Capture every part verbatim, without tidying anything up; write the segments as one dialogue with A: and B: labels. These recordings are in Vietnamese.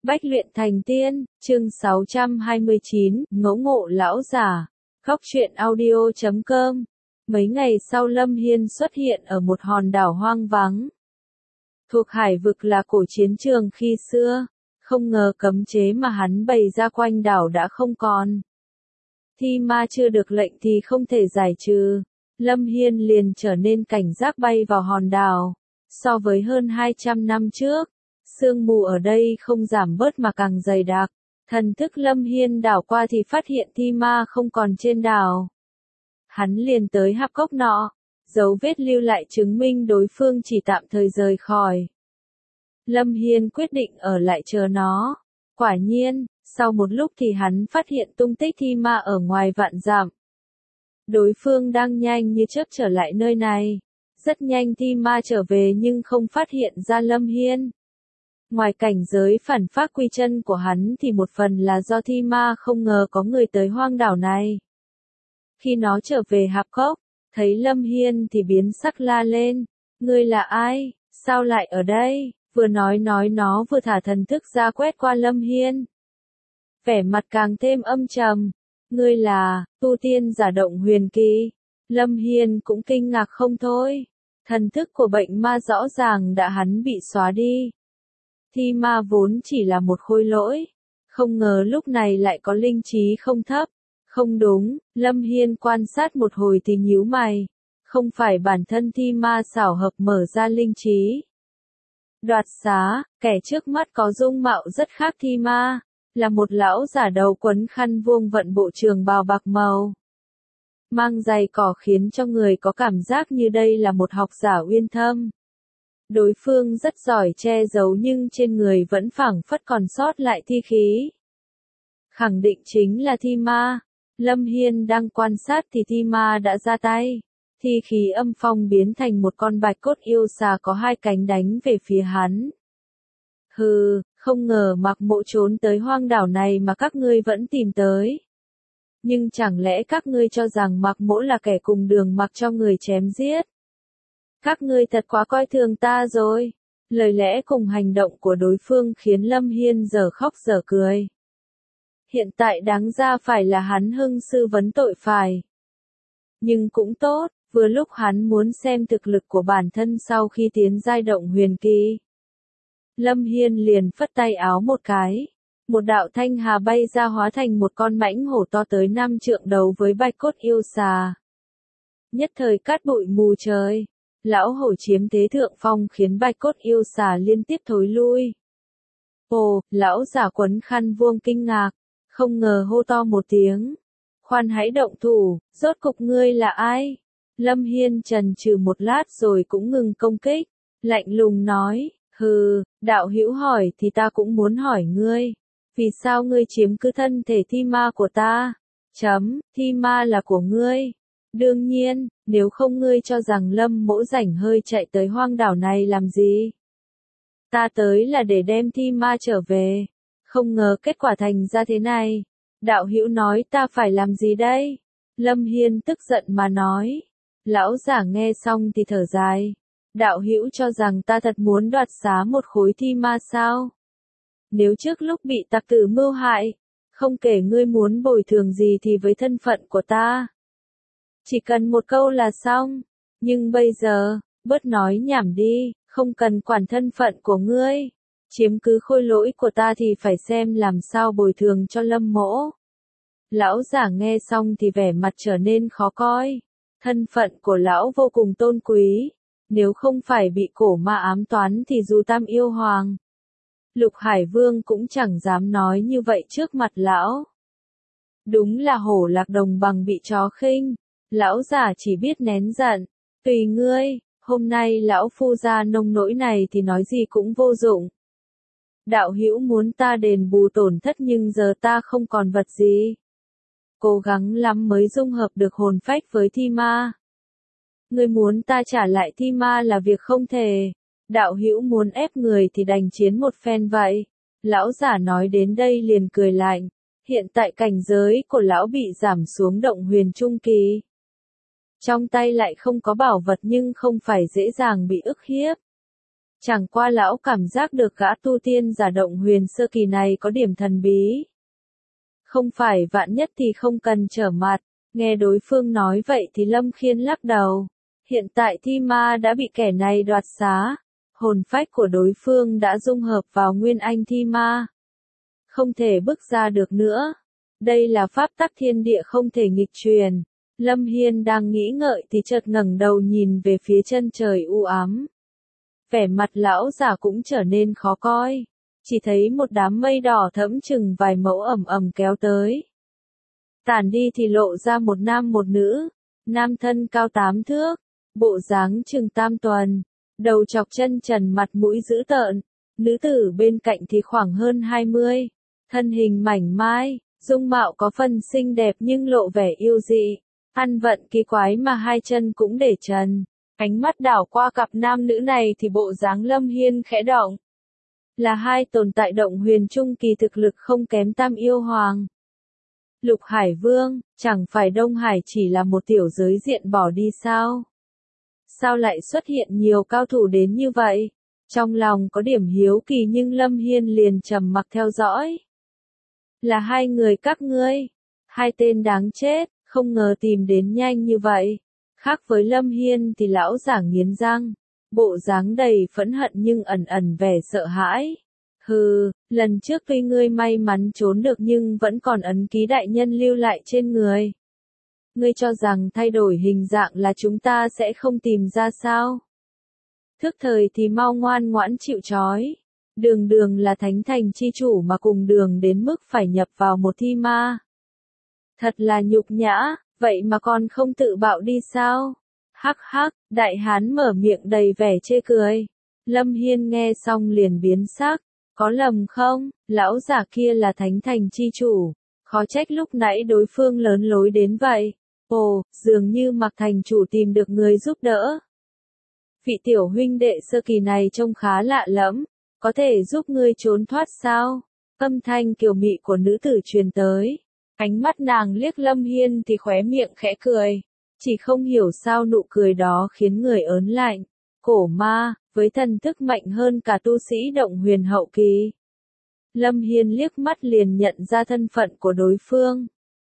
A: Bách luyện thành tiên, chương sáu trăm hai mươi chín, ngẫu ngộ lão giả. Khóc truyện audio chấm com. Mấy ngày sau Lâm Hiên xuất hiện ở một hòn đảo hoang vắng. Thuộc hải vực là cổ chiến trường khi xưa, không ngờ cấm chế mà hắn bày ra quanh đảo đã không còn. Thi ma chưa được lệnh thì không thể giải trừ. Lâm Hiên liền trở nên cảnh giác bay vào hòn đảo. So với hơn hai trăm năm trước, sương mù ở đây không giảm bớt mà càng dày đặc. Thần thức Lâm Hiên đảo qua thì phát hiện thi ma không còn trên đảo. Hắn liền tới hạp cốc nọ, dấu vết lưu lại chứng minh đối phương chỉ tạm thời rời khỏi. Lâm Hiên quyết định ở lại chờ nó. Quả nhiên, sau một lúc thì hắn phát hiện tung tích thi ma ở ngoài vạn dặm. Đối phương đang nhanh như chớp trở lại nơi này. Rất nhanh thi ma trở về nhưng không phát hiện ra Lâm Hiên. Ngoài cảnh giới phản phác quy chân của hắn thì một phần là do thi ma không ngờ có người tới hoang đảo này. Khi nó trở về hạp cốc, thấy Lâm Hiên thì biến sắc la lên. Ngươi là ai? Sao lại ở đây? Vừa nói nói nó vừa thả thần thức ra quét qua Lâm Hiên. Vẻ mặt càng thêm âm trầm. Ngươi là, tu tiên giả động huyền kỳ. Lâm Hiên cũng kinh ngạc không thôi. Thần thức của bệnh ma rõ ràng đã hắn bị xóa đi. Thi ma vốn chỉ là một khôi lỗi. Không ngờ lúc này lại có linh trí không thấp. Không đúng, Lâm Hiên quan sát một hồi thì nhíu mày. Không phải bản thân thi ma xảo hợp mở ra linh trí. Đoạt xá, kẻ trước mắt có dung mạo rất khác thi ma. Là một lão giả đầu quấn khăn vuông vận bộ trường bào bạc màu. Mang giày cỏ khiến cho người có cảm giác như đây là một học giả uyên thâm. Đối phương rất giỏi che giấu nhưng trên người vẫn phảng phất còn sót lại thi khí. Khẳng định chính là thi ma. Lâm Hiên đang quan sát thì thi ma đã ra tay. Thi khí âm phong biến thành một con bạch cốt yêu xà có hai cánh đánh về phía hắn. Hừ, không ngờ Mạc Mỗ trốn tới hoang đảo này mà các ngươi vẫn tìm tới. Nhưng chẳng lẽ các ngươi cho rằng Mạc Mỗ là kẻ cùng đường mặc cho người chém giết? Các ngươi thật quá coi thường ta rồi. Lời lẽ cùng hành động của đối phương khiến Lâm Hiên giờ khóc giờ cười. Hiện tại đáng ra phải là hắn hưng sư vấn tội phải. Nhưng cũng tốt, vừa lúc hắn muốn xem thực lực của bản thân sau khi tiến giai động huyền kỳ. Lâm Hiên liền phất tay áo một cái. Một đạo thanh hà bay ra hóa thành một con mãnh hổ to tới năm trượng đấu với bạch cốt yêu xà. Nhất thời cát bụi mù trời. Lão hổ chiếm thế thượng phong khiến bạch cốt yêu xà liên tiếp thối lui. Ồ, lão giả quấn khăn vuông kinh ngạc. Không ngờ hô to một tiếng. Khoan hãy động thủ, rốt cục ngươi là ai? Lâm Hiên chần chừ một lát rồi cũng ngừng công kích. Lạnh lùng nói, hừ, đạo hữu hỏi thì ta cũng muốn hỏi ngươi. Vì sao ngươi chiếm cứ thân thể thi ma của ta? Chấm, thi ma là của ngươi. Đương nhiên, nếu không ngươi cho rằng Lâm Mỗ rảnh hơi chạy tới hoang đảo này làm gì? Ta tới là để đem thi ma trở về. Không ngờ kết quả thành ra thế này. Đạo hữu nói ta phải làm gì đây? Lâm Hiên tức giận mà nói. Lão giả nghe xong thì thở dài. Đạo hữu cho rằng ta thật muốn đoạt xá một khối thi ma sao? Nếu trước lúc bị tặc tử mưu hại, không kể ngươi muốn bồi thường gì thì với thân phận của ta. Chỉ cần một câu là xong. Nhưng bây giờ, bớt nói nhảm đi, không cần quản thân phận của ngươi. Chiếm cứ khôi lỗi của ta thì phải xem làm sao bồi thường cho Lâm Mỗ. Lão giả nghe xong thì vẻ mặt trở nên khó coi. Thân phận của lão vô cùng tôn quý. Nếu không phải bị cổ ma ám toán thì dù tam yêu hoàng, Lục Hải Vương cũng chẳng dám nói như vậy trước mặt lão. Đúng là hổ lạc đồng bằng bị chó khinh. Lão giả chỉ biết nén giận. Tùy ngươi, hôm nay lão phu ra nông nỗi này thì nói gì cũng vô dụng. Đạo hữu muốn ta đền bù tổn thất nhưng giờ ta không còn vật gì. Cố gắng lắm mới dung hợp được hồn phách với thi ma. Ngươi muốn ta trả lại thi ma là việc không thể. Đạo hữu muốn ép người thì đành chiến một phen vậy. Lão giả nói đến đây liền cười lạnh. Hiện tại cảnh giới của lão bị giảm xuống động huyền trung kỳ. Trong tay lại không có bảo vật nhưng không phải dễ dàng bị ức hiếp. Chẳng qua lão cảm giác được gã tu tiên giả động huyền sơ kỳ này có điểm thần bí. Không phải vạn nhất thì không cần trở mặt, nghe đối phương nói vậy thì Lâm Khiên lắc đầu. Hiện tại thi ma đã bị kẻ này đoạt xá, hồn phách của đối phương đã dung hợp vào nguyên anh thi ma. Không thể bước ra được nữa. Đây là pháp tắc thiên địa không thể nghịch truyền. Lâm Hiên đang nghĩ ngợi thì chợt ngẩng đầu nhìn về phía chân trời u ám. Vẻ mặt lão giả cũng trở nên khó coi. Chỉ thấy một đám mây đỏ thẫm chừng vài mẫu ẩm ẩm kéo tới. Tản đi thì lộ ra một nam một nữ. Nam thân cao tám thước, bộ dáng chừng tam tuần, đầu chọc chân trần mặt mũi dữ tợn. Nữ tử bên cạnh thì khoảng hơn hai mươi, thân hình mảnh mai, dung mạo có phần xinh đẹp nhưng lộ vẻ yêu dị. Ăn vận kỳ quái mà hai chân cũng để trần. Ánh mắt đảo qua cặp nam nữ này thì bộ dáng Lâm Hiên khẽ động. Là hai tồn tại động huyền trung kỳ thực lực không kém Tam Yêu Hoàng. Lục Hải Vương, chẳng phải Đông Hải chỉ là một tiểu giới diện bỏ đi sao? Sao lại xuất hiện nhiều cao thủ đến như vậy? Trong lòng có điểm hiếu kỳ nhưng Lâm Hiên liền trầm mặc theo dõi. Là hai người các ngươi. Hai tên đáng chết, không ngờ tìm đến nhanh như vậy. Khác với Lâm Hiên thì lão giả nghiến răng. Bộ dáng đầy phẫn hận nhưng ẩn ẩn vẻ sợ hãi. Hừ, lần trước tuy ngươi may mắn trốn được nhưng vẫn còn ấn ký đại nhân lưu lại trên người. Ngươi cho rằng thay đổi hình dạng là chúng ta sẽ không tìm ra sao? Thức thời thì mau ngoan ngoãn chịu trói. Đường đường là thánh thành chi chủ mà cùng đường đến mức phải nhập vào một thi ma. Thật là nhục nhã, vậy mà còn không tự bạo đi sao? Hắc hắc, đại hán mở miệng đầy vẻ chê cười. Lâm Hiên nghe xong liền biến sắc. Có lầm không, lão giả kia là thánh thành chi chủ. Khó trách lúc nãy đối phương lớn lối đến vậy. Ồ, dường như Mạc thành chủ tìm được người giúp đỡ. Vị tiểu huynh đệ sơ kỳ này trông khá lạ lẫm. Có thể giúp ngươi trốn thoát sao? Âm thanh kiều mị của nữ tử truyền tới. Ánh mắt nàng liếc Lâm Hiên thì khóe miệng khẽ cười. Chỉ không hiểu sao nụ cười đó khiến người ớn lạnh. Cổ ma, với thần thức mạnh hơn cả tu sĩ động huyền hậu kỳ. Lâm Hiên liếc mắt liền nhận ra thân phận của đối phương.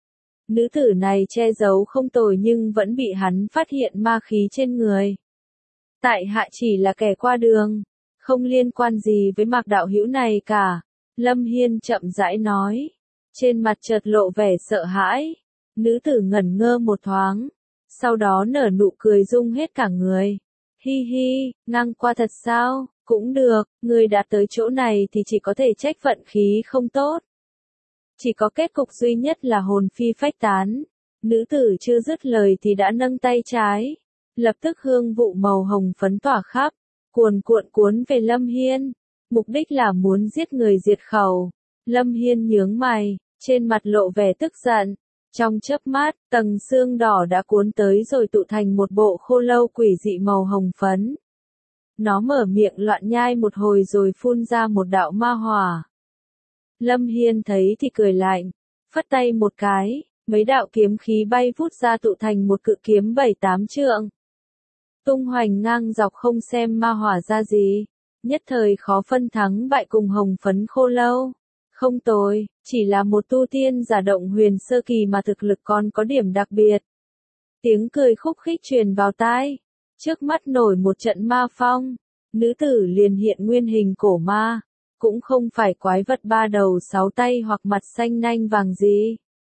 A: Nữ tử này che giấu không tồi nhưng vẫn bị hắn phát hiện ma khí trên người. Tại hạ chỉ là kẻ qua đường, không liên quan gì với Mạc đạo hữu này cả. Lâm Hiên chậm rãi nói. Trên mặt chợt lộ vẻ sợ hãi. Nữ tử ngẩn ngơ một thoáng. Sau đó nở nụ cười rung hết cả người. Hi hi, ngang qua thật sao? Cũng được, người đã tới chỗ này thì chỉ có thể trách vận khí không tốt. Chỉ có kết cục duy nhất là hồn phi phách tán. Nữ tử chưa dứt lời thì đã nâng tay trái. Lập tức hương vụ màu hồng phấn tỏa khắp, cuồn cuộn cuốn về Lâm Hiên. Mục đích là muốn giết người diệt khẩu. Lâm Hiên nhướng mày, trên mặt lộ vẻ tức giận. Trong chớp mắt, tầng xương đỏ đã cuốn tới rồi tụ thành một bộ khô lâu quỷ dị màu hồng phấn. Nó mở miệng loạn nhai một hồi rồi phun ra một đạo ma hỏa. Lâm Hiên thấy thì cười lạnh, phất tay một cái, mấy đạo kiếm khí bay vút ra tụ thành một cự kiếm bảy tám trượng. Tung hoành ngang dọc không xem ma hỏa ra gì, nhất thời khó phân thắng bại cùng hồng phấn khô lâu. Không tồi, chỉ là một tu tiên giả động huyền sơ kỳ mà thực lực còn có điểm đặc biệt. Tiếng cười khúc khích truyền vào tai. Trước mắt nổi một trận ma phong. Nữ tử liền hiện nguyên hình cổ ma. Cũng không phải quái vật ba đầu sáu tay hoặc mặt xanh nanh vàng gì.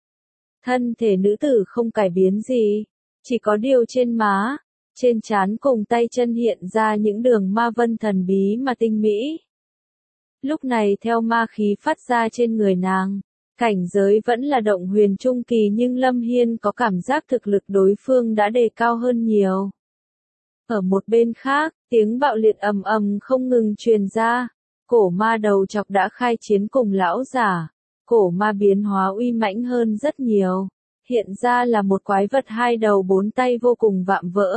A: Thân thể nữ tử không cải biến gì. Chỉ có điều trên má, trên trán cùng tay chân hiện ra những đường ma vân thần bí mà tinh mỹ. Lúc này theo ma khí phát ra trên người nàng, cảnh giới vẫn là động huyền trung kỳ nhưng Lâm Hiên có cảm giác thực lực đối phương đã đề cao hơn nhiều. Ở một bên khác, tiếng bạo liệt ầm ầm không ngừng truyền ra, cổ ma đầu chọc đã khai chiến cùng lão giả, cổ ma biến hóa uy mãnh hơn rất nhiều, hiện ra là một quái vật hai đầu bốn tay vô cùng vạm vỡ.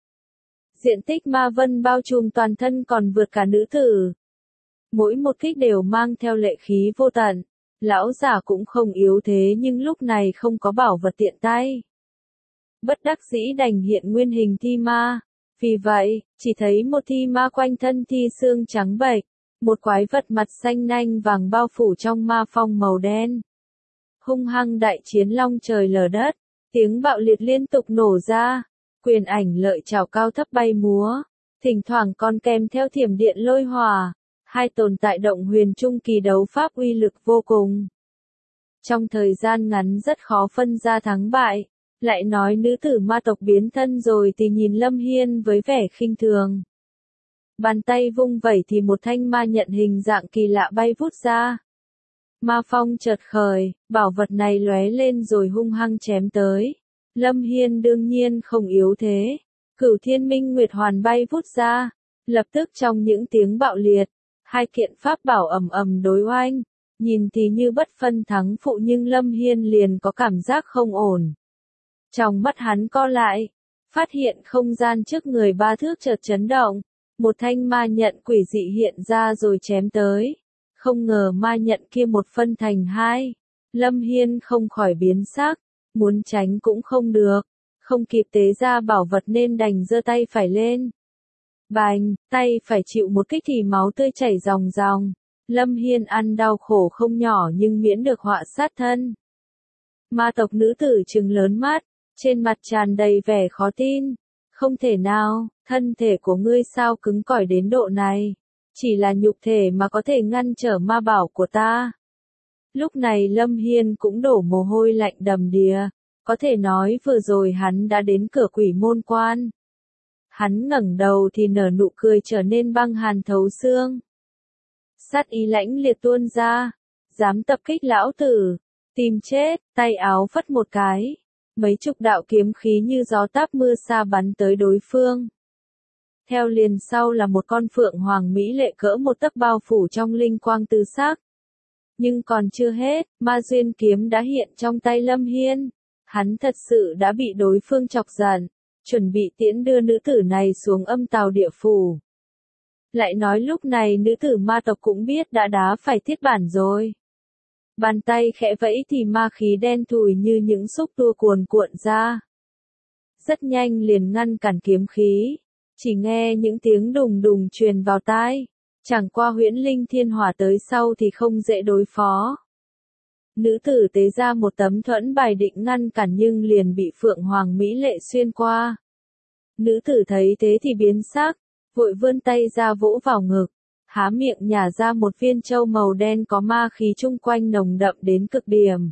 A: Diện tích ma vân bao trùm toàn thân còn vượt cả nữ tử. Mỗi một kích đều mang theo lệ khí vô tận. Lão giả cũng không yếu thế nhưng lúc này không có bảo vật tiện tay. Bất đắc dĩ đành hiện nguyên hình thi ma. Vì vậy, chỉ thấy một thi ma quanh thân thi xương trắng bệch, một quái vật mặt xanh nanh vàng bao phủ trong ma phong màu đen. Hung hăng đại chiến long trời lở đất, tiếng bạo liệt liên tục nổ ra, quyền ảnh lợi trảo cao thấp bay múa, thỉnh thoảng còn kèm theo thiểm điện lôi hỏa, hai tồn tại động huyền trung kỳ đấu pháp uy lực vô cùng. Trong thời gian ngắn rất khó phân ra thắng bại, lại nói nữ tử ma tộc biến thân rồi thì nhìn Lâm Hiên với vẻ khinh thường. Bàn tay vung vẩy thì một thanh ma nhận hình dạng kỳ lạ bay vút ra. Ma phong chợt khởi, bảo vật này lóe lên rồi hung hăng chém tới. Lâm Hiên đương nhiên không yếu thế. Cửu Thiên Minh Nguyệt Hoàn bay vút ra. Lập tức trong những tiếng bạo liệt, hai kiện pháp bảo ầm ầm đối oanh. Nhìn thì như bất phân thắng phụ nhưng Lâm Hiên liền có cảm giác không ổn. Trong mắt hắn co lại, phát hiện không gian trước người ba thước chợt chấn động. Một thanh ma nhận quỷ dị hiện ra rồi chém tới. Không ngờ ma nhận kia một phân thành hai. Lâm Hiên không khỏi biến sắc, muốn tránh cũng không được. Không kịp tế ra bảo vật nên đành giơ tay phải lên. Bành, tay phải chịu một kích thì máu tươi chảy ròng ròng. Lâm Hiên ăn đau khổ không nhỏ nhưng miễn được họa sát thân. Ma tộc nữ tử trừng lớn mắt, trên mặt tràn đầy vẻ khó tin. Không thể nào, thân thể của ngươi sao cứng cỏi đến độ này. Chỉ là nhục thể mà có thể ngăn trở ma bảo của ta. Lúc này Lâm Hiên cũng đổ mồ hôi lạnh đầm đìa. Có thể nói vừa rồi hắn đã đến cửa quỷ môn quan. Hắn ngẩng đầu thì nở nụ cười trở nên băng hàn thấu xương. Sát ý lãnh liệt tuôn ra. Dám tập kích lão tử. Tìm chết, tay áo phất một cái. Mấy chục đạo kiếm khí như gió táp mưa sa bắn tới đối phương. Theo liền sau là một con phượng hoàng mỹ lệ cỡ một tấc bao phủ trong linh quang tứ sắc. Nhưng còn chưa hết, ma duyên kiếm đã hiện trong tay Lâm Hiên. Hắn thật sự đã bị đối phương chọc giận, chuẩn bị tiễn đưa nữ tử này xuống âm tào địa phủ. Lại nói lúc này nữ tử ma tộc cũng biết đã đá phải thiết bản rồi. Bàn tay khẽ vẫy thì ma khí đen thùi như những xúc tua cuồn cuộn ra. Rất nhanh liền ngăn cản kiếm khí. Chỉ nghe những tiếng đùng đùng truyền vào tai. Chẳng qua huyễn linh thiên hỏa tới sau thì không dễ đối phó. Nữ tử tế ra một tấm thuẫn bài định ngăn cản nhưng liền bị phượng hoàng mỹ lệ xuyên qua. Nữ tử thấy thế thì biến sắc, vội vươn tay ra vỗ vào ngực. Há miệng nhả ra một viên châu màu đen có ma khí chung quanh nồng đậm đến cực điểm.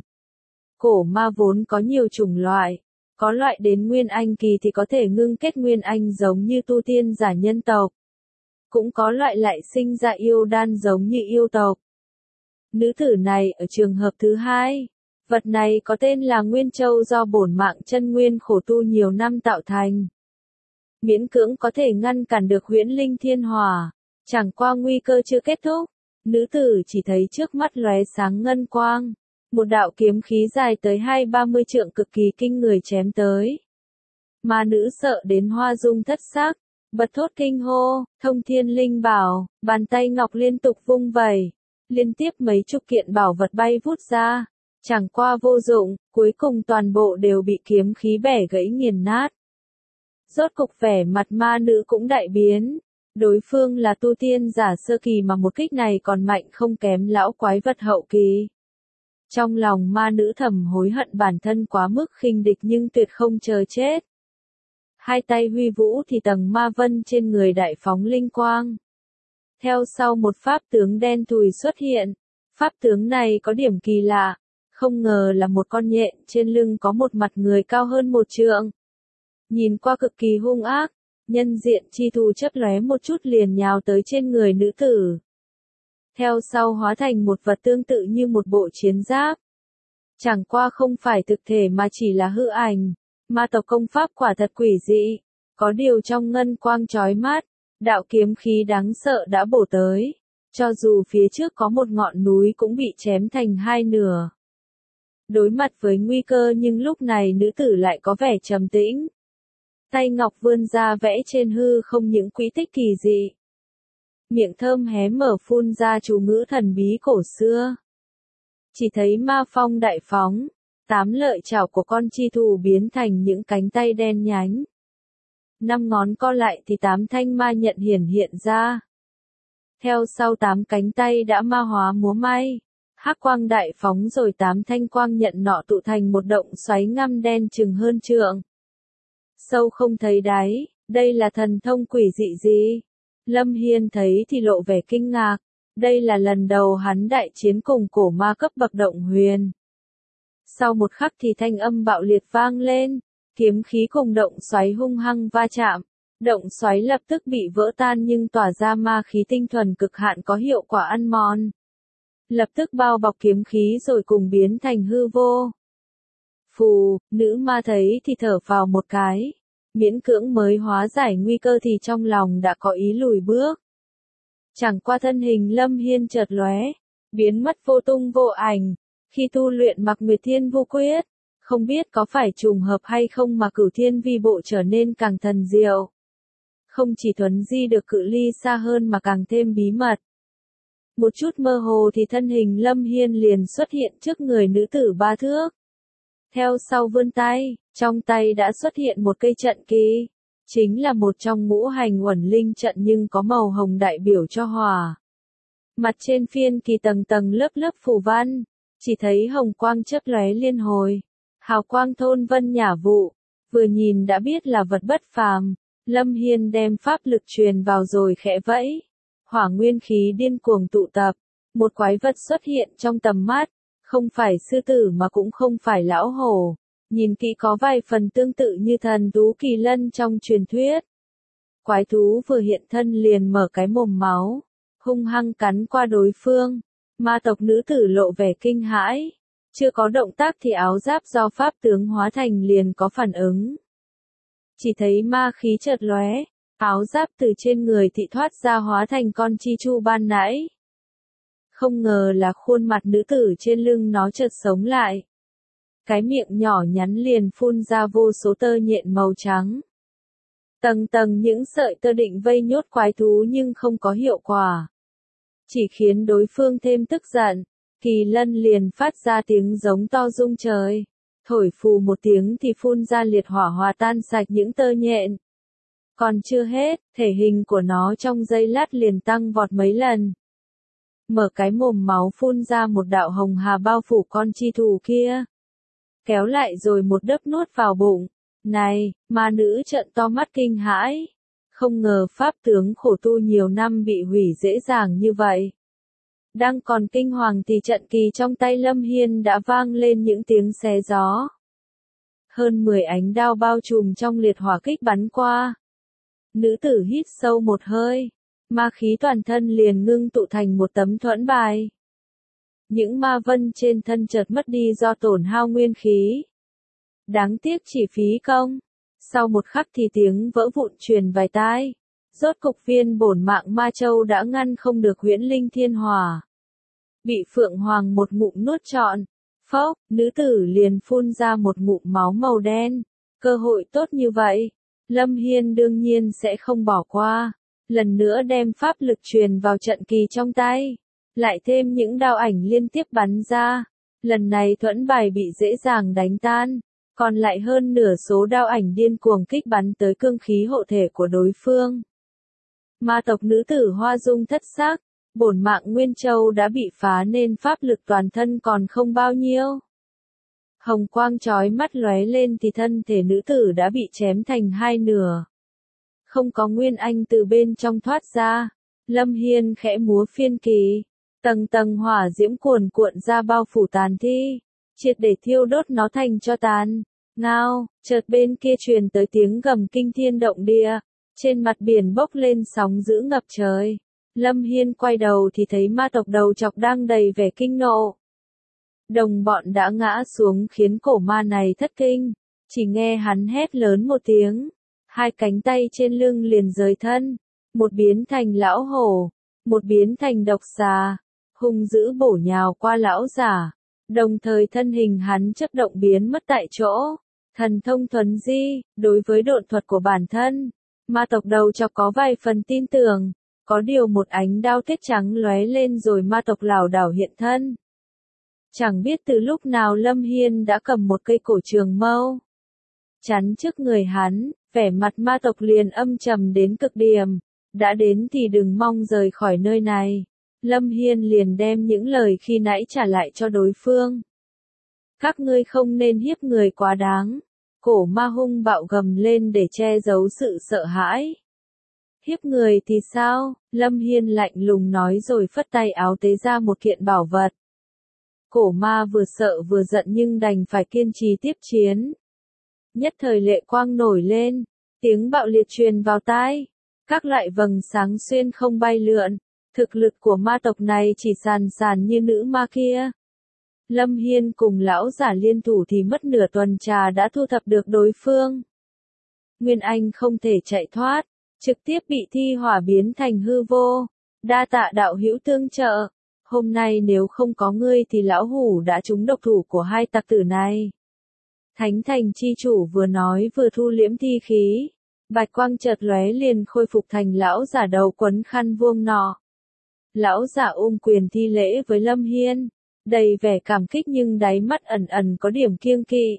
A: Cổ ma vốn có nhiều chủng loại. Có loại đến nguyên anh kỳ thì có thể ngưng kết nguyên anh giống như tu tiên giả nhân tộc. Cũng có loại lại sinh ra yêu đan giống như yêu tộc. Nữ tử này ở trường hợp thứ hai. Vật này có tên là Nguyên Châu do bổn mạng chân nguyên khổ tu nhiều năm tạo thành. Miễn cưỡng có thể ngăn cản được huyễn linh thiên hỏa. Chẳng qua nguy cơ chưa kết thúc. Nữ tử chỉ thấy trước mắt lóe sáng ngân quang. Một đạo kiếm khí dài tới hai ba mươi trượng cực kỳ kinh người chém tới. Ma nữ sợ đến hoa dung thất sắc, bật thốt kinh hô, thông thiên linh bảo, bàn tay ngọc liên tục vung vẩy. Liên tiếp mấy chục kiện bảo vật bay vút ra. Chẳng qua vô dụng, cuối cùng toàn bộ đều bị kiếm khí bẻ gãy nghiền nát. Rốt cục vẻ mặt ma nữ cũng đại biến. Đối phương là tu tiên giả sơ kỳ mà một kích này còn mạnh không kém lão quái vật hậu kỳ. Trong lòng ma nữ thầm hối hận bản thân quá mức khinh địch nhưng tuyệt không chờ chết. Hai tay huy vũ thì tầng ma vân trên người đại phóng linh quang. Theo sau một pháp tướng đen thùi xuất hiện. Pháp tướng này có điểm kỳ lạ. Không ngờ là một con nhện trên lưng có một mặt người cao hơn một trượng. Nhìn qua cực kỳ hung ác. Nhân diện chi thù chớp lóe một chút liền nhào tới trên người nữ tử. Theo sau hóa thành một vật tương tự như một bộ chiến giáp. Chẳng qua không phải thực thể mà chỉ là hư ảnh. Ma tộc công pháp quả thật quỷ dị. Có điều trong ngân quang chói mắt, đạo kiếm khí đáng sợ đã bổ tới. Cho dù phía trước có một ngọn núi cũng bị chém thành hai nửa. Đối mặt với nguy cơ nhưng lúc này nữ tử lại có vẻ trầm tĩnh. Tay ngọc vươn ra vẽ trên hư không những quỹ tích kỳ dị. Miệng thơm hé mở phun ra chú ngữ thần bí cổ xưa. Chỉ thấy ma phong đại phóng, tám lợi chảo của con chi thù biến thành những cánh tay đen nhánh. năm ngón co lại thì tám thanh ma nhận hiển hiện ra. Theo sau tám cánh tay đã ma hóa múa may, hắc quang đại phóng rồi tám thanh quang nhận nọ tụ thành một động xoáy ngăm đen chừng hơn trượng. Sâu không thấy đáy, đây là thần thông quỷ dị gì? Lâm Hiên thấy thì lộ vẻ kinh ngạc, đây là lần đầu hắn đại chiến cùng cổ ma cấp bậc động huyền. Sau một khắc thì thanh âm bạo liệt vang lên, kiếm khí cùng động xoáy hung hăng va chạm. Động xoáy lập tức bị vỡ tan nhưng tỏa ra ma khí tinh thuần cực hạn có hiệu quả ăn mòn. Lập tức bao bọc kiếm khí rồi cùng biến thành hư vô. Phù, nữ ma thấy thì thở vào một cái. Miễn cưỡng mới hóa giải nguy cơ thì trong lòng đã có ý lùi bước. Chẳng qua thân hình Lâm Hiên chợt lóe, biến mất vô tung vô ảnh. Khi tu luyện Mạc Nguyệt Thiên Vu Quyết, không biết có phải trùng hợp hay không mà Cửu Thiên Vi Bộ trở nên càng thần diệu. Không chỉ thuấn di được cự ly xa hơn mà càng thêm bí mật. Một chút mơ hồ thì thân hình Lâm Hiên liền xuất hiện trước người nữ tử ba thước. Theo sau vươn tay, trong tay đã xuất hiện một cây trận kỳ. Chính là một trong ngũ hành uẩn linh trận nhưng có màu hồng đại biểu cho hỏa. Mặt trên phiên kỳ tầng tầng lớp lớp phù văn, chỉ thấy hồng quang chớp lóe liên hồi. Hào quang thôn vân nhả vụ, vừa nhìn đã biết là vật bất phàm. Lâm Hiên đem pháp lực truyền vào rồi khẽ vẫy. Hỏa nguyên khí điên cuồng tụ tập. Một quái vật xuất hiện trong tầm mắt. Không phải sư tử mà cũng không phải lão hổ. Nhìn kỹ có vài phần tương tự như thần thú kỳ lân trong truyền thuyết. Quái thú vừa hiện thân liền mở cái mồm máu. Hung hăng cắn qua đối phương. Ma tộc nữ tử lộ vẻ kinh hãi. Chưa có động tác thì áo giáp do pháp tướng hóa thành liền có phản ứng. Chỉ thấy ma khí chợt lóe, áo giáp từ trên người thị thoát ra hóa thành con chi chu ban nãy. Không ngờ là khuôn mặt nữ tử trên lưng nó chợt sống lại. Cái miệng nhỏ nhắn liền phun ra vô số tơ nhện màu trắng. Tầng tầng những sợi tơ định vây nhốt quái thú nhưng không có hiệu quả. Chỉ khiến đối phương thêm tức giận, kỳ lân liền phát ra tiếng giống to rung trời. Thổi phù một tiếng thì phun ra liệt hỏa hòa tan sạch những tơ nhện. Còn chưa hết, thể hình của nó trong giây lát liền tăng vọt mấy lần. Mở cái mồm máu phun ra một đạo hồng hà bao phủ con chi thù kia. Kéo lại rồi một đớp nuốt vào bụng. Này, ma nữ trợn to mắt kinh hãi. Không ngờ pháp tướng khổ tu nhiều năm bị hủy dễ dàng như vậy. Đang còn kinh hoàng thì trận kỳ trong tay Lâm Hiên đã vang lên những tiếng xé gió. Hơn mười ánh đao bao trùm trong liệt hỏa kích bắn qua. Nữ tử hít sâu một hơi. Ma khí toàn thân liền ngưng tụ thành một tấm thuẫn bài. Những ma vân trên thân chợt mất đi do tổn hao nguyên khí. Đáng tiếc chỉ phí công. Sau một khắc thì tiếng vỡ vụn truyền vài tai. Rốt cục viên bổn mạng ma châu đã ngăn không được huyễn linh thiên hỏa. Bị Phượng Hoàng một ngụm nuốt trọn. Phốc, nữ tử liền phun ra một ngụm máu màu đen. Cơ hội tốt như vậy, Lâm Hiên đương nhiên sẽ không bỏ qua. Lần nữa đem pháp lực truyền vào trận kỳ trong tay. Lại thêm những đao ảnh liên tiếp bắn ra. Lần này thuẫn bài bị dễ dàng đánh tan. Còn lại hơn nửa số đao ảnh điên cuồng kích bắn tới cương khí hộ thể của đối phương. Ma tộc nữ tử Hoa Dung thất sắc. Bổn mạng Nguyên Châu đã bị phá nên pháp lực toàn thân còn không bao nhiêu. Hồng quang chói mắt lóe lên thì thân thể nữ tử đã bị chém thành hai nửa. Không có nguyên anh từ bên trong thoát ra. Lâm Hiên khẽ múa phiên kỳ. Tầng tầng hỏa diễm cuồn cuộn ra bao phủ tàn thi. Triệt để thiêu đốt nó thành cho tàn. Ngao, chợt bên kia truyền tới tiếng gầm kinh thiên động địa. Trên mặt biển bốc lên sóng dữ ngập trời. Lâm Hiên quay đầu thì thấy ma tộc đầu chọc đang đầy vẻ kinh nộ. Đồng bọn đã ngã xuống khiến cổ ma này thất kinh. Chỉ nghe hắn hét lớn một tiếng. Hai cánh tay trên lưng liền rời thân. Một biến thành lão hổ. Một biến thành độc xà. Hung dữ bổ nhào qua lão giả. Đồng thời thân hình hắn chớp động biến mất tại chỗ. Thần thông thuấn di, đối với độn thuật của bản thân. Ma tộc đầu chọc có vài phần tin tưởng. Có điều một ánh đao tiết trắng lóe lên rồi ma tộc lảo đảo hiện thân. Chẳng biết từ lúc nào Lâm Hiên đã cầm một cây cổ trường mâu. Chắn trước người hắn, Vẻ mặt ma tộc liền âm trầm đến cực điểm. Đã đến thì đừng mong rời khỏi nơi này. Lâm Hiên liền đem những lời khi nãy trả lại cho đối phương. Các ngươi không nên hiếp người quá đáng. Cổ ma hung bạo gầm lên để che giấu sự sợ hãi. Hiếp người thì sao? Lâm Hiên lạnh lùng nói rồi phất tay áo tế ra một kiện bảo vật. Cổ ma vừa sợ vừa giận nhưng đành phải kiên trì tiếp chiến. Nhất thời lệ quang nổi lên, tiếng bạo liệt truyền vào tai. Các loại vầng sáng xuyên không bay lượn. Thực lực của ma tộc này chỉ sàn sàn như nữ ma kia. Lâm Hiên cùng lão giả liên thủ thì mất nửa tuần trà đã thu thập được đối phương. Nguyên Anh không thể chạy thoát, trực tiếp bị thi hỏa biến thành hư vô. Đa tạ đạo hữu tương trợ. Hôm nay nếu không có ngươi thì lão hủ đã trúng độc thủ của hai tặc tử này. Thánh thành chi chủ vừa nói vừa thu liễm thi khí. Bạch quang chợt lóe liền khôi phục thành lão giả đầu quấn khăn vuông nọ. Lão giả ôm quyền thi lễ với Lâm Hiên, đầy vẻ cảm kích nhưng đáy mắt ẩn ẩn có điểm kiêng kỵ.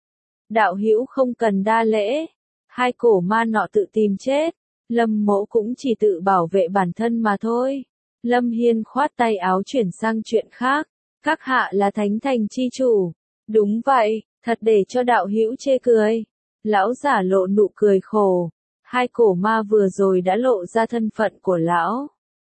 A: Đạo hữu không cần đa lễ, hai cổ ma nọ tự tìm chết, Lâm mỗ cũng chỉ tự bảo vệ bản thân mà thôi. Lâm Hiên khoát tay áo chuyển sang chuyện khác, các hạ là thánh thành chi chủ. Đúng vậy, thật để cho đạo hữu chê cười. Lão giả lộ nụ cười khổ, hai cổ ma vừa rồi đã lộ ra thân phận của lão.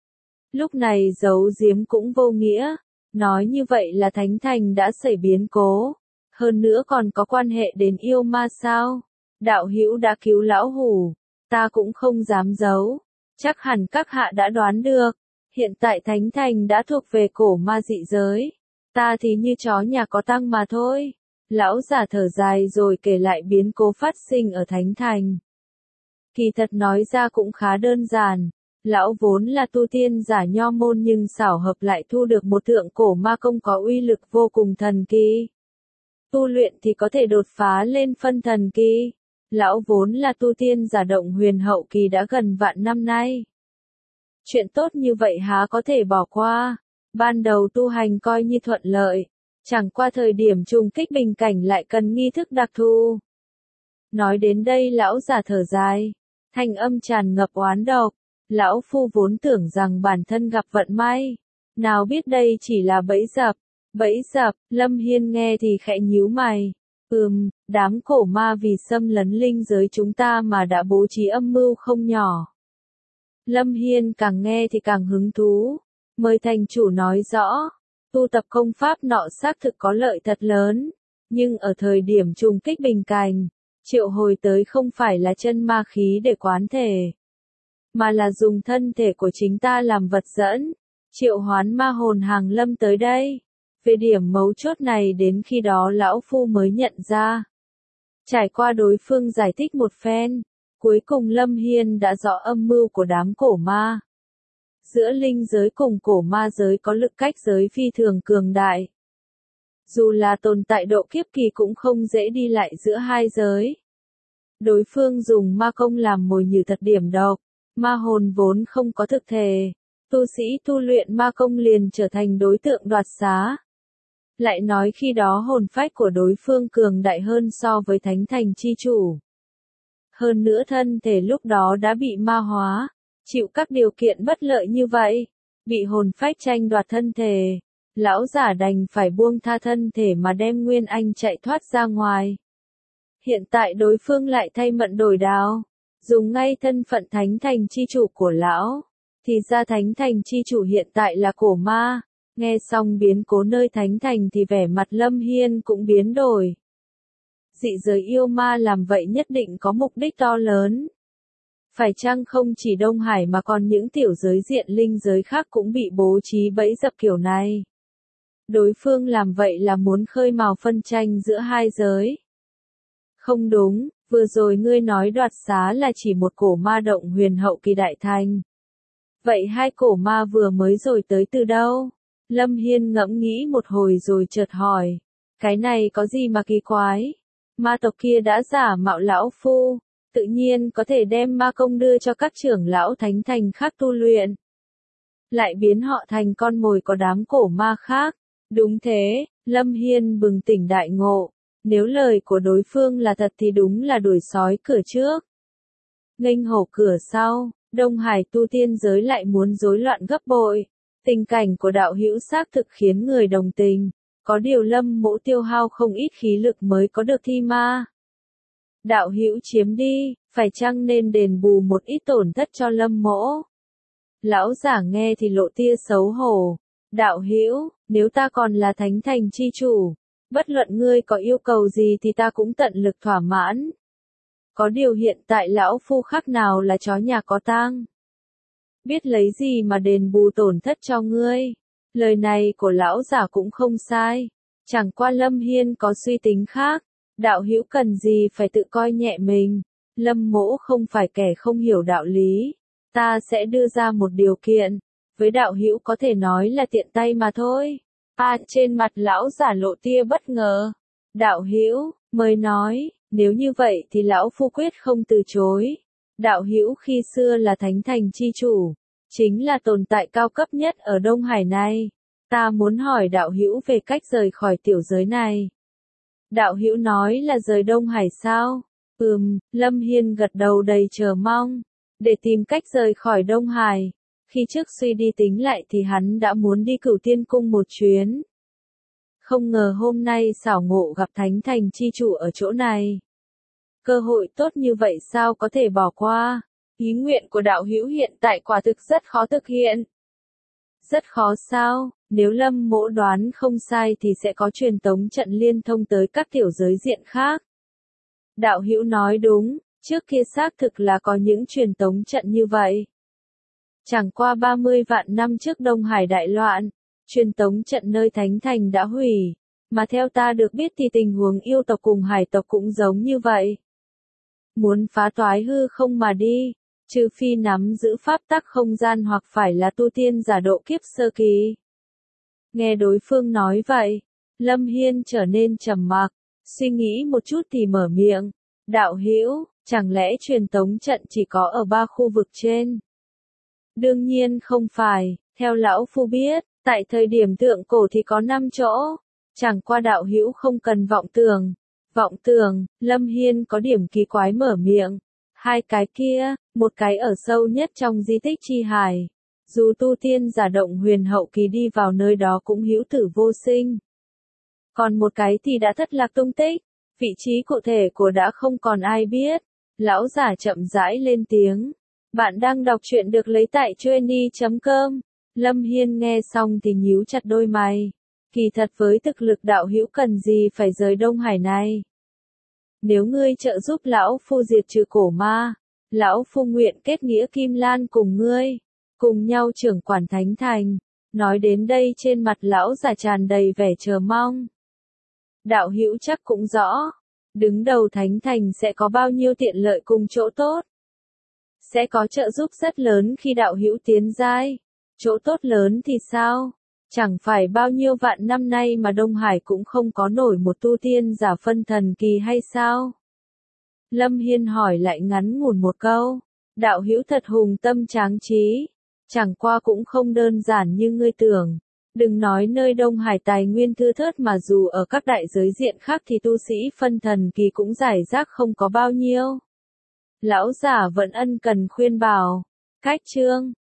A: Lúc này giấu giếm cũng vô nghĩa, nói như vậy là thánh thành đã xảy biến cố, hơn nữa còn có quan hệ đến yêu ma sao? Đạo hữu đã cứu lão hủ, ta cũng không dám giấu, chắc hẳn các hạ đã đoán được, hiện tại thánh thành đã thuộc về cổ ma dị giới, ta thì như chó nhà có tăng mà thôi. Lão giả thở dài rồi kể lại biến cố phát sinh ở thánh thành. Kỳ thật nói ra cũng khá đơn giản. Lão vốn là tu tiên giả nho môn nhưng xảo hợp lại thu được một thượng cổ ma công có uy lực vô cùng thần kỳ. Tu luyện thì có thể đột phá lên phân thần kỳ. Lão vốn là tu tiên giả động huyền hậu kỳ đã gần vạn năm nay. Chuyện tốt như vậy há có thể bỏ qua. Ban đầu tu hành coi như thuận lợi. Chẳng qua thời điểm trùng kích bình cảnh lại cần nghi thức đặc thù. Nói đến đây lão giả thở dài. Thanh âm tràn ngập oán độc. Lão phu vốn tưởng rằng bản thân gặp vận may. Nào biết đây chỉ là bẫy dập. Bẫy dập, Lâm Hiên nghe thì khẽ nhíu mày. Ừm, đám cổ ma vì xâm lấn linh giới chúng ta mà đã bố trí âm mưu không nhỏ. Lâm Hiên càng nghe thì càng hứng thú. Mời thành chủ nói rõ. Tu tập công pháp nọ xác thực có lợi thật lớn. Nhưng ở thời điểm trùng kích bình cảnh, triệu hồi tới không phải là chân ma khí để quán thể. Mà là dùng thân thể của chính ta làm vật dẫn. Triệu hoán ma hồn hàng lâm tới đây. Về điểm mấu chốt này đến khi đó lão phu mới nhận ra. Trải qua đối phương giải thích một phen, cuối cùng Lâm Hiên đã rõ âm mưu của đám cổ ma. Giữa linh giới cùng cổ ma giới có lực cách giới phi thường cường đại. Dù là tồn tại độ kiếp kỳ cũng không dễ đi lại giữa hai giới. Đối phương dùng ma công làm mồi nhử thật điểm độc, ma hồn vốn không có thực thể. Tu sĩ tu luyện ma công liền trở thành đối tượng đoạt xá. Lại nói khi đó hồn phách của đối phương cường đại hơn so với thánh thành chi chủ. Hơn nữa thân thể lúc đó đã bị ma hóa, chịu các điều kiện bất lợi như vậy, bị hồn phách tranh đoạt thân thể. Lão giả đành phải buông tha thân thể mà đem Nguyên Anh chạy thoát ra ngoài. Hiện tại đối phương lại thay mận đổi đao, dùng ngay thân phận thánh thành chi chủ của lão. Thì ra thánh thành chi chủ hiện tại là cổ ma. Nghe xong biến cố nơi thánh thành thì vẻ mặt Lâm Hiên cũng biến đổi. Dị giới yêu ma làm vậy nhất định có mục đích to lớn. Phải chăng không chỉ Đông Hải mà còn những tiểu giới diện linh giới khác cũng bị bố trí bẫy dập kiểu này. Đối phương làm vậy là muốn khơi mào phân tranh giữa hai giới. Không đúng, vừa rồi ngươi nói đoạt xá là chỉ một cổ ma động huyền hậu kỳ đại thành. Vậy hai cổ ma vừa mới rồi tới từ đâu? Lâm Hiên ngẫm nghĩ một hồi rồi chợt hỏi. Cái này có gì mà kỳ quái? Ma tộc kia đã giả mạo lão phu, tự nhiên có thể đem ma công đưa cho các trưởng lão thánh thành khác tu luyện. Lại biến họ thành con mồi có đám cổ ma khác. Đúng thế, Lâm Hiên bừng tỉnh đại ngộ. Nếu lời của đối phương là thật thì đúng là đuổi sói cửa trước, nghênh hổ cửa sau. Đông Hải tu tiên giới lại muốn rối loạn gấp bội. Tình cảnh của đạo hữu xác thực khiến người đồng tình. Có điều Lâm Mỗ tiêu hao không ít khí lực mới có được thi ma. Đạo hữu chiếm đi, phải chăng nên đền bù một ít tổn thất cho Lâm Mỗ? Lão giả nghe thì lộ tia xấu hổ. Đạo hữu, nếu ta còn là thánh thành chi chủ, bất luận ngươi có yêu cầu gì thì ta cũng tận lực thỏa mãn. Có điều hiện tại lão phu khác nào là chó nhà có tang. Biết lấy gì mà đền bù tổn thất cho ngươi. Lời này của lão giả cũng không sai. Chẳng qua Lâm Hiên có suy tính khác. Đạo hữu cần gì phải tự coi nhẹ mình. Lâm Mỗ không phải kẻ không hiểu đạo lý. Ta sẽ đưa ra một điều kiện. Với đạo hữu có thể nói là tiện tay mà thôi. À, trên mặt lão giả lộ tia bất ngờ. Đạo hữu, mới nói, nếu như vậy thì lão phu quyết không từ chối. Đạo hữu khi xưa là thánh thành chi chủ, chính là tồn tại cao cấp nhất ở Đông Hải này. Ta muốn hỏi đạo hữu về cách rời khỏi tiểu giới này. Đạo hữu nói là rời Đông Hải sao? Ừm, Lâm Hiên gật đầu đầy chờ mong. Để tìm cách rời khỏi Đông Hải. Khi trước suy đi tính lại thì hắn đã muốn đi Cửu Tiên Cung một chuyến. Không ngờ hôm nay xảo ngộ gặp Thánh Thành chi chủ ở chỗ này. Cơ hội tốt như vậy sao có thể bỏ qua? Ý nguyện của đạo hữu hiện tại quả thực rất khó thực hiện. Rất khó sao? Nếu Lâm Mỗ đoán không sai thì sẽ có truyền tống trận liên thông tới các tiểu giới diện khác. Đạo hữu nói đúng, trước kia xác thực là có những truyền tống trận như vậy. Chẳng qua ba mươi vạn năm trước Đông Hải đại loạn, truyền tống trận nơi Thánh Thành đã hủy, mà theo ta được biết thì tình huống yêu tộc cùng hải tộc cũng giống như vậy. Muốn phá toái hư không mà đi, trừ phi nắm giữ pháp tắc không gian hoặc phải là tu tiên giả độ kiếp sơ kỳ. Nghe đối phương nói vậy, Lâm Hiên trở nên trầm mặc, suy nghĩ một chút thì mở miệng. Đạo hữu, chẳng lẽ truyền tống trận chỉ có ở ba khu vực trên? Đương nhiên không phải, theo lão phu biết, tại thời điểm thượng cổ thì có năm chỗ. Chẳng qua đạo hữu không cần vọng tưởng. Vọng tưởng, Lâm Hiên có điểm kỳ quái mở miệng. Hai cái kia, một cái ở sâu nhất trong di tích chi hải. Dù tu tiên giả động huyền hậu kỳ đi vào nơi đó cũng hữu tử vô sinh. Còn một cái thì đã thất lạc tung tích. Vị trí cụ thể của đã không còn ai biết. Lão giả chậm rãi lên tiếng. Bạn đang đọc truyện được lấy tại trendy chấm com. Lâm Hiên nghe xong thì nhíu chặt đôi mày. Kỳ thật với thực lực đạo hữu cần gì phải rời Đông Hải này. Nếu ngươi trợ giúp lão phu diệt trừ cổ ma, lão phu nguyện kết nghĩa kim lan cùng ngươi, cùng nhau trưởng quản Thánh Thành. Nói đến đây trên mặt lão giả tràn đầy vẻ chờ mong. Đạo hữu chắc cũng rõ, đứng đầu Thánh Thành sẽ có bao nhiêu tiện lợi cùng chỗ tốt. Sẽ có trợ giúp rất lớn khi đạo hữu tiến giai. Chỗ tốt lớn thì sao? Chẳng phải bao nhiêu vạn năm nay mà Đông Hải cũng không có nổi một tu tiên giả phân thần kỳ hay sao? Lâm Hiên hỏi lại ngắn ngủn một câu. Đạo hữu thật hùng tâm tráng trí. Chẳng qua cũng không đơn giản như ngươi tưởng. Đừng nói nơi Đông Hải tài nguyên thưa thớt mà dù ở các đại giới diện khác thì tu sĩ phân thần kỳ cũng giải rác không có bao nhiêu. Lão giả vẫn ân cần khuyên bảo. Cách chương